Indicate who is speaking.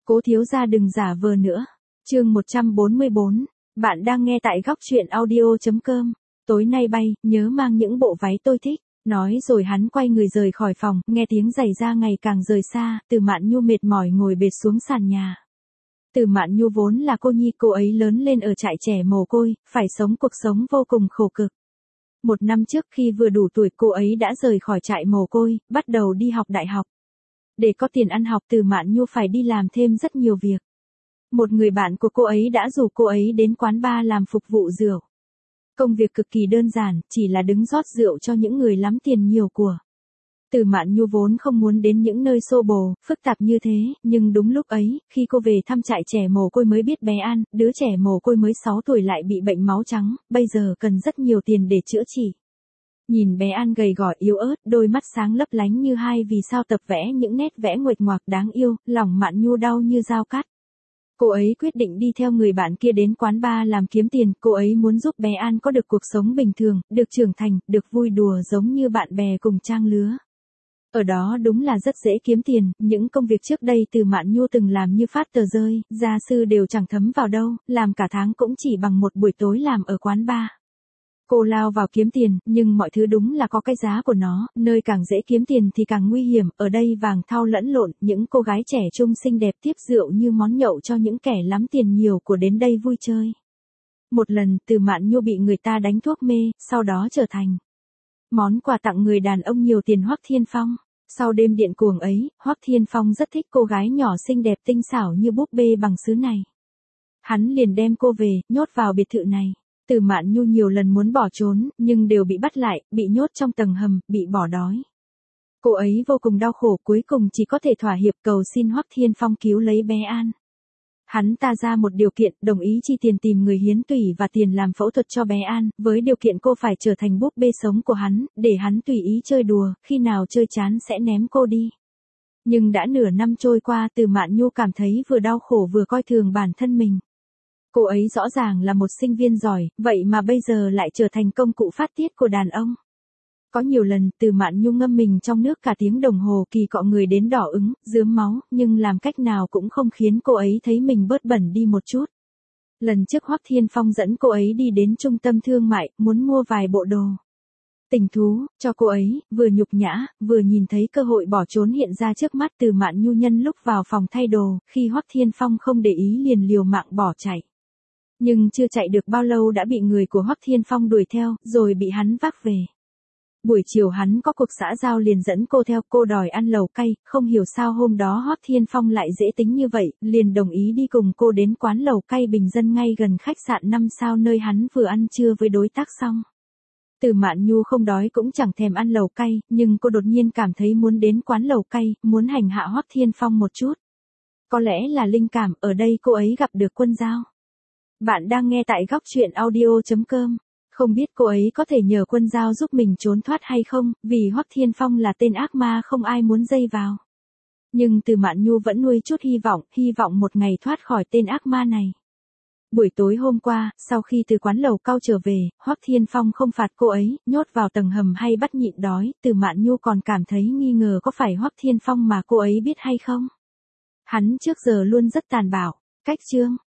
Speaker 1: Cố thiếu gia đừng giả vờ nữa. Chương 144, bạn đang nghe tại góc truyện audio.com. Tối nay bay, nhớ mang những bộ váy tôi thích. Nói rồi hắn quay người rời khỏi phòng, nghe tiếng giày da ngày càng rời xa, Từ Mạn Nhu mệt mỏi ngồi bệt xuống sàn nhà. Từ Mạn Nhu vốn là cô nhi, cô ấy lớn lên ở trại trẻ mồ côi, phải sống cuộc sống vô cùng khổ cực. 1 năm trước khi vừa đủ tuổi cô ấy đã rời khỏi trại mồ côi, bắt đầu đi học đại học. Để có tiền ăn học Từ Mạn Nhu phải đi làm thêm rất nhiều việc. Một người bạn của cô ấy đã rủ cô ấy đến quán bar làm phục vụ rượu. Công việc cực kỳ đơn giản, chỉ là đứng rót rượu cho những người lắm tiền nhiều của. Từ Mạn Nhu vốn không muốn đến những nơi xô bồ, phức tạp như thế, nhưng đúng lúc ấy, khi cô về thăm trại trẻ mồ côi mới biết bé An, đứa trẻ mồ côi mới 6 tuổi lại bị bệnh máu trắng, bây giờ cần rất nhiều tiền để chữa trị. Nhìn bé An gầy gò yếu ớt, đôi mắt sáng lấp lánh như hai vì sao tập vẽ những nét vẽ nguệch ngoạc đáng yêu, lòng Mạn Nhu đau như dao cắt. Cô ấy quyết định đi theo người bạn kia đến quán bar làm kiếm tiền, cô ấy muốn giúp bé An có được cuộc sống bình thường, được trưởng thành, được vui đùa giống như bạn bè cùng trang lứa. Ở đó đúng là rất dễ kiếm tiền, những công việc trước đây Từ Mạn Nhu từng làm như phát tờ rơi, gia sư đều chẳng thấm vào đâu, làm cả tháng cũng chỉ bằng một buổi tối làm ở quán bar. Cô lao vào kiếm tiền, nhưng mọi thứ đúng là có cái giá của nó, nơi càng dễ kiếm tiền thì càng nguy hiểm, ở đây vàng thau lẫn lộn, những cô gái trẻ trung xinh đẹp tiếp rượu như món nhậu cho những kẻ lắm tiền nhiều của đến đây vui chơi. Một lần, Từ Mạn Nhu bị người ta đánh thuốc mê, sau đó trở thành món quà tặng người đàn ông nhiều tiền Hoắc Thiên Phong. Sau đêm điện cuồng ấy, Hoắc Thiên Phong rất thích cô gái nhỏ xinh đẹp tinh xảo như búp bê bằng sứ này. Hắn liền đem cô về, nhốt vào biệt thự này. Từ Mạn Nhu nhiều lần muốn bỏ trốn, nhưng đều bị bắt lại, bị nhốt trong tầng hầm, bị bỏ đói. Cô ấy vô cùng đau khổ, cuối cùng chỉ có thể thỏa hiệp cầu xin Hoắc Thiên Phong cứu lấy bé An. Hắn ta ra một điều kiện, đồng ý chi tiền tìm người hiến tủy và tiền làm phẫu thuật cho bé An, với điều kiện cô phải trở thành búp bê sống của hắn, để hắn tùy ý chơi đùa, khi nào chơi chán sẽ ném cô đi. Nhưng đã nửa năm trôi qua, Từ Mạn Nhu cảm thấy vừa đau khổ vừa coi thường bản thân mình. Cô ấy rõ ràng là một sinh viên giỏi, vậy mà bây giờ lại trở thành công cụ phát tiết của đàn ông. Có nhiều lần, Từ Mạn Nhu ngâm mình trong nước cả tiếng đồng hồ kỳ cọ người đến đỏ ửng, rướm máu, nhưng làm cách nào cũng không khiến cô ấy thấy mình bớt bẩn đi một chút. Lần trước Hoắc Thiên Phong dẫn cô ấy đi đến trung tâm thương mại, muốn mua vài bộ đồ tình thú, cho cô ấy, vừa nhục nhã, vừa nhìn thấy cơ hội bỏ trốn hiện ra trước mắt. Từ Mạn Nhu nhân lúc vào phòng thay đồ, khi Hoắc Thiên Phong không để ý liền liều mạng bỏ chạy. Nhưng chưa chạy được bao lâu đã bị người của Hoắc Thiên Phong đuổi theo, rồi bị hắn vác về. Buổi chiều hắn có cuộc xã giao liền dẫn cô theo, cô đòi ăn lẩu cay, không hiểu sao hôm đó Hoắc Thiên Phong lại dễ tính như vậy, liền đồng ý đi cùng cô đến quán lẩu cay bình dân ngay gần khách sạn 5 sao nơi hắn vừa ăn trưa với đối tác xong. Từ Mạn Nhu không đói cũng chẳng thèm ăn lẩu cay, nhưng cô đột nhiên cảm thấy muốn đến quán lẩu cay, muốn hành hạ Hoắc Thiên Phong một chút. Có lẽ là linh cảm, ở đây cô ấy gặp được Quân Giao. Bạn đang nghe tại góc truyện audio.com. Không biết cô ấy có thể nhờ Quân Giao giúp mình trốn thoát hay không, vì Hoắc Thiên Phong là tên ác ma không ai muốn dây vào. Nhưng Từ Mạn Nhu vẫn nuôi chút hy vọng một ngày thoát khỏi tên ác ma này. Buổi tối hôm qua, sau khi từ quán lẩu cao trở về, Hoắc Thiên Phong không phạt cô ấy, nhốt vào tầng hầm hay bắt nhịn đói, Từ Mạn Nhu còn cảm thấy nghi ngờ có phải Hoắc Thiên Phong mà cô ấy biết hay không. Hắn trước giờ luôn rất tàn bạo. Cách chương